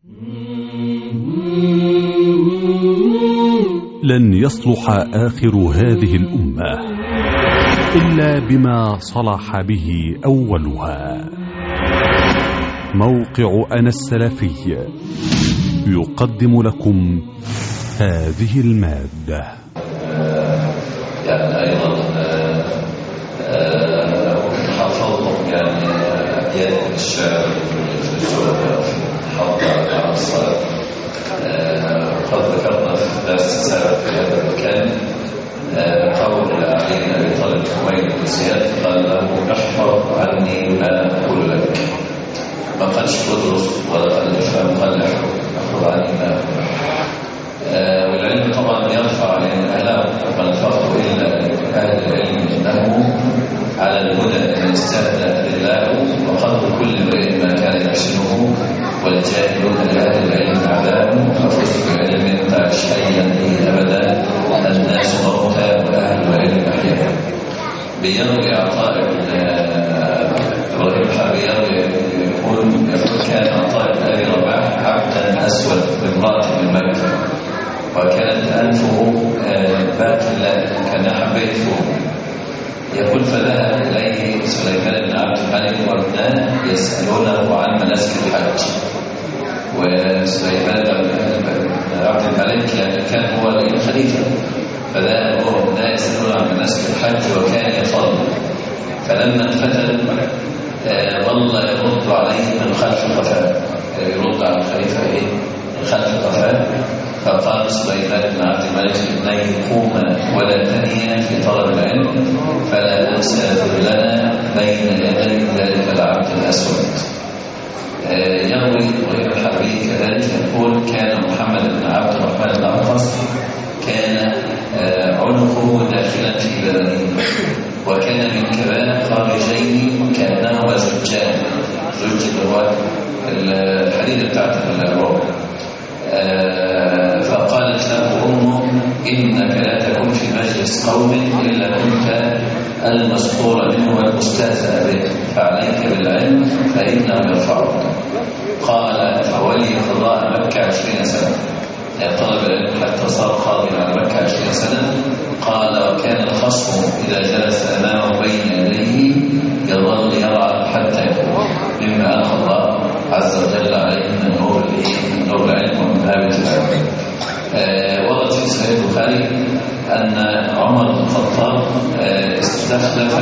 لن يصلح آخر هذه الأمة إلا بما صلح به أولها. موقع أنا السلفي يقدم لكم هذه المادة. يعني أيضا حفظهم يعني أبيات الشعر في السورة في حفظ على الصلاة. قد ذكرنا في الدرس السابق في هذا المكان قول علي بن أبي طالب حميد بن زياد قال له احفظ عني ما أقول لك. ما قالش ادرس ولا قال افهم، قال احفظ عني ما أقول لك. والعلم طبعا يرفع الإعلام، ما الفرق إلا أهل العلم إنه على الهدى من استهدى لله، وقدر كل امرئ ما كان يحسنه، والجاهلون لأهل العلم أعداء، ففز بعلم تعش حيا به أبدا، الناس موتى وأهل العلم أحياء. بيروي عطاء إبراهيم الحبيري يقول كان عطاء بن أبي رباح عبدا أسود بامرأة من مكة، وكانت أنفه باطلة كان حبيته. يقول فذهب إليه سليمان بن عبد الملك وابناه يسألونه عن مناسك الحج. وسليمان بن عبد الملك يعني كان هو الخليفة، فذهب هو وابناه يسألونه عن مناسك الحج وكان يصلي. فلما انفتل ظل يرد عليه من خلف قفاه، يرد على الخليفة من خلف قفاه. فقال سليمان بن عبد الملك لابنيه قوما ولا تنيا في طلب العلم، فلا ننسى ذلنا بين يدي ذلك العبد الاسود. يروي ابراهيم الحربي كذلك يقول كان محمد بن عبد الرحمن الأرقص كان عنقه داخلا في بدنه، وكان من كبار خارجين وكانهما زجان. زج هو الحديد بتاعت الرعب. فقالت له أمه إنك لا تكون في مجلس قوم إلا كنت المسطور منه والمستهزأ به، فعليك بالعلم فإنه يرفعك. قال فولي قضاء مكة 20 سنة، طلب العلم حتى صار قاضي على مكة 20 سنة. قال وكان الخصم إذا جلس أمامه بين يديه يظل يرى حتى يقوم، مما ألقى الله عز وجل عليه من نور العلم ومن هابة العلم. ورد في صحيح البخاري أن عمر بن الخطاب استخلف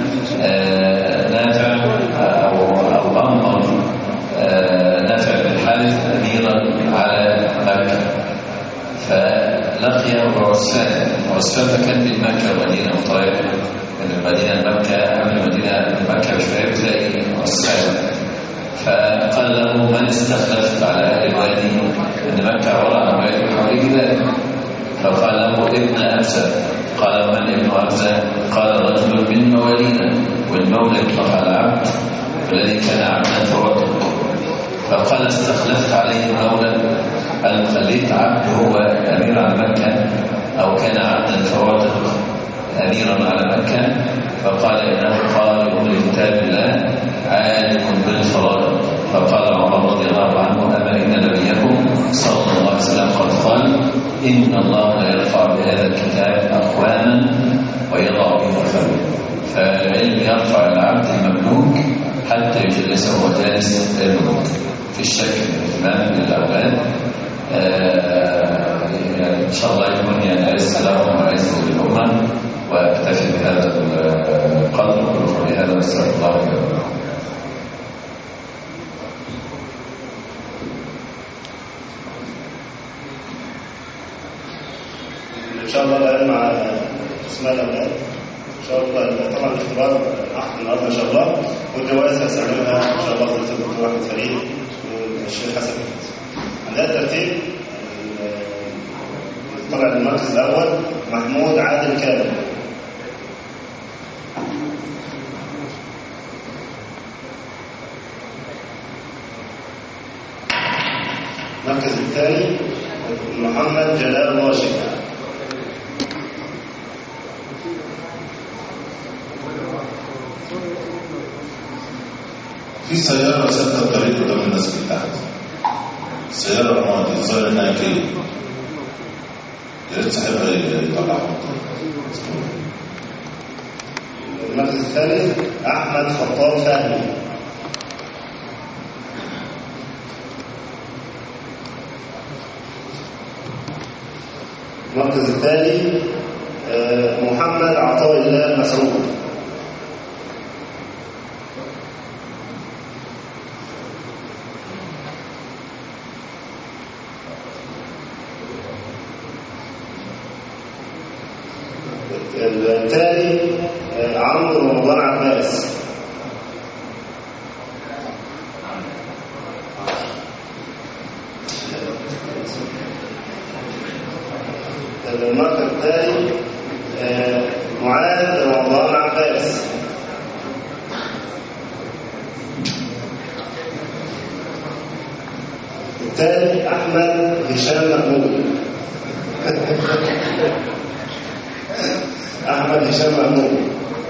نافع أو أمر نافع بن الحارث أميرا على مكة، فلقيه عسفان كان بين مكة والمدينة وطريق من المدينة لمكة، من المدينة لمكة بشوية بتلاقي عسفان. فقال له من استخلفت على أهل الوادي؟ أن مكة عبارة عن وادي حوالي جبال. فقال له ابن أبزة. قال من ابن أبزة؟ قال رجل من موالينا، والمولى يطلق على العبد الذي كان عبدا فوقه. فقال استخلفت عليه مولى؟ هل خليت عبد هو أمير على مكة أو كان عبدا فوقه أميرا على مكة؟ فقال إنه قارئ لكتاب الله عالم بالفرائض. فقال عمر رضي الله عنه أما إن نبيكم صلى الله عليه وسلم قد قال إن الله يرفع بهذا الكتاب أقواما ويضع به آخرين. فالعلم يرفع العبد المملوك حتى يجلسه وجالس الملوك. في الشك من الإمام للأولاد يعني إن شاء الله يكون يعني عز لهم وعز للأمة. وأكتفي بهذا القدر وبهذا نستغفر الله لكم. إن شاء الله الآن مع اسماء الأولاد إن شاء الله. طبعا الاختبار أحد النهارده إن شاء الله، والجوائز هستعملها إن شاء الله في الدكتور أحمد فريد والشيخ حسن. عندنا الترتيب طلع المركز الأول محمود عادل كامل. المركز الثاني محمد جلال راشد. في سيارة سد الطريق قدام الناس اللي تحت. سيارة ماضي الظاهر انها كده يا ريت صاحبها يطلعها. المركز الثالث أحمد خطاب فهمي. المركز الثاني محمد عطاء الله مسعود. التالي عمرو رمضان عباس. المركز التالي معاذ رمضان عباس. التالي أحمد هشام محمود. أحمد هشام محمود.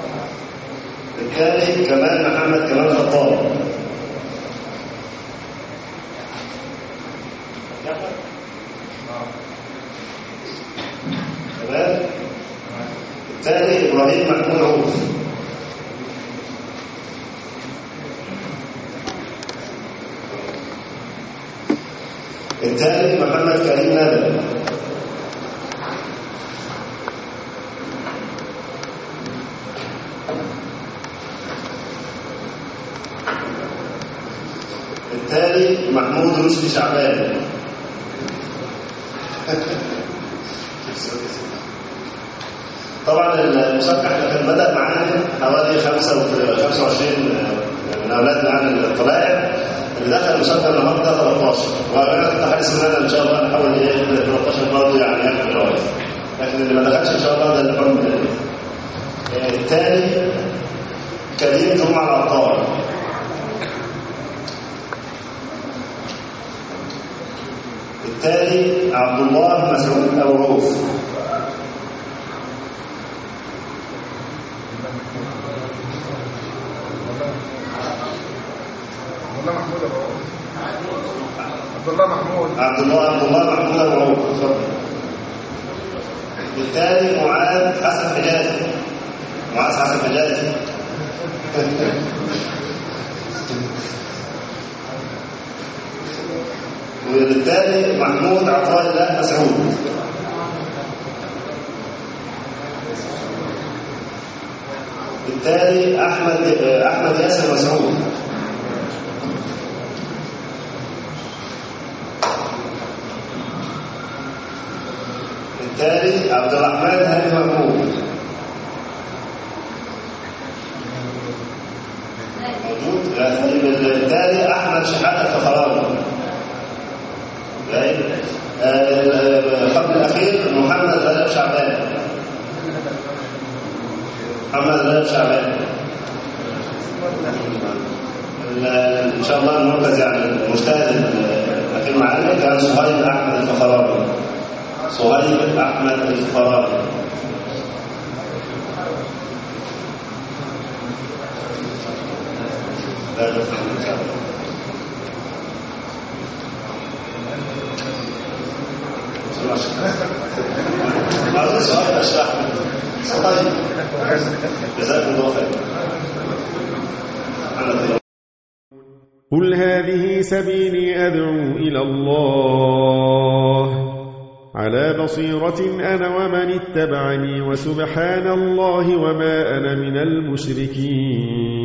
التالي كمال محمد كمال خطاب. التالي إبراهيم محمود عوف. التالي محمد كريم ندى. التالي محمود رشدي شعبان. طبعا المسابقة احنا كان بدأ معانا حوالي 25 من أولادنا عن الطلائع. اللي دخل المسابقة النهارده 13 وأنا كنت حارس ان إن شاء الله نحاول 13 برضه يعني ياخد الجوائز، لكن اللي ما دخلش إن شاء الله ده الحكم. الثاني كريم جمعة العطار. الثاني عبد الله مسعود أبو عوف. عبد الله محمود أبو عوف. الثاني معاذ حسن حجازي. معاذ حسن حجازي. والثاني محمود عطاء الله مسعود. الثاني أحمد ياسر مسعود. الثالث عبد الرحمن هاني محمود. الثاني أحمد شحاتة الفخراني. الحكم الأخير محمد رجب شعبان. إن شاء الله المركز يعني المجتهد الأخير معنا كان صهيب أحمد الفخراني. صهيب أحمد الفخراني. هذا سؤال أشرح. طيب جزاكم الله خير. قل هذه سبيلي أدعو إلى الله على بصيرة أنا ومن اتبعني وسبحان الله وما أنا من المشركين.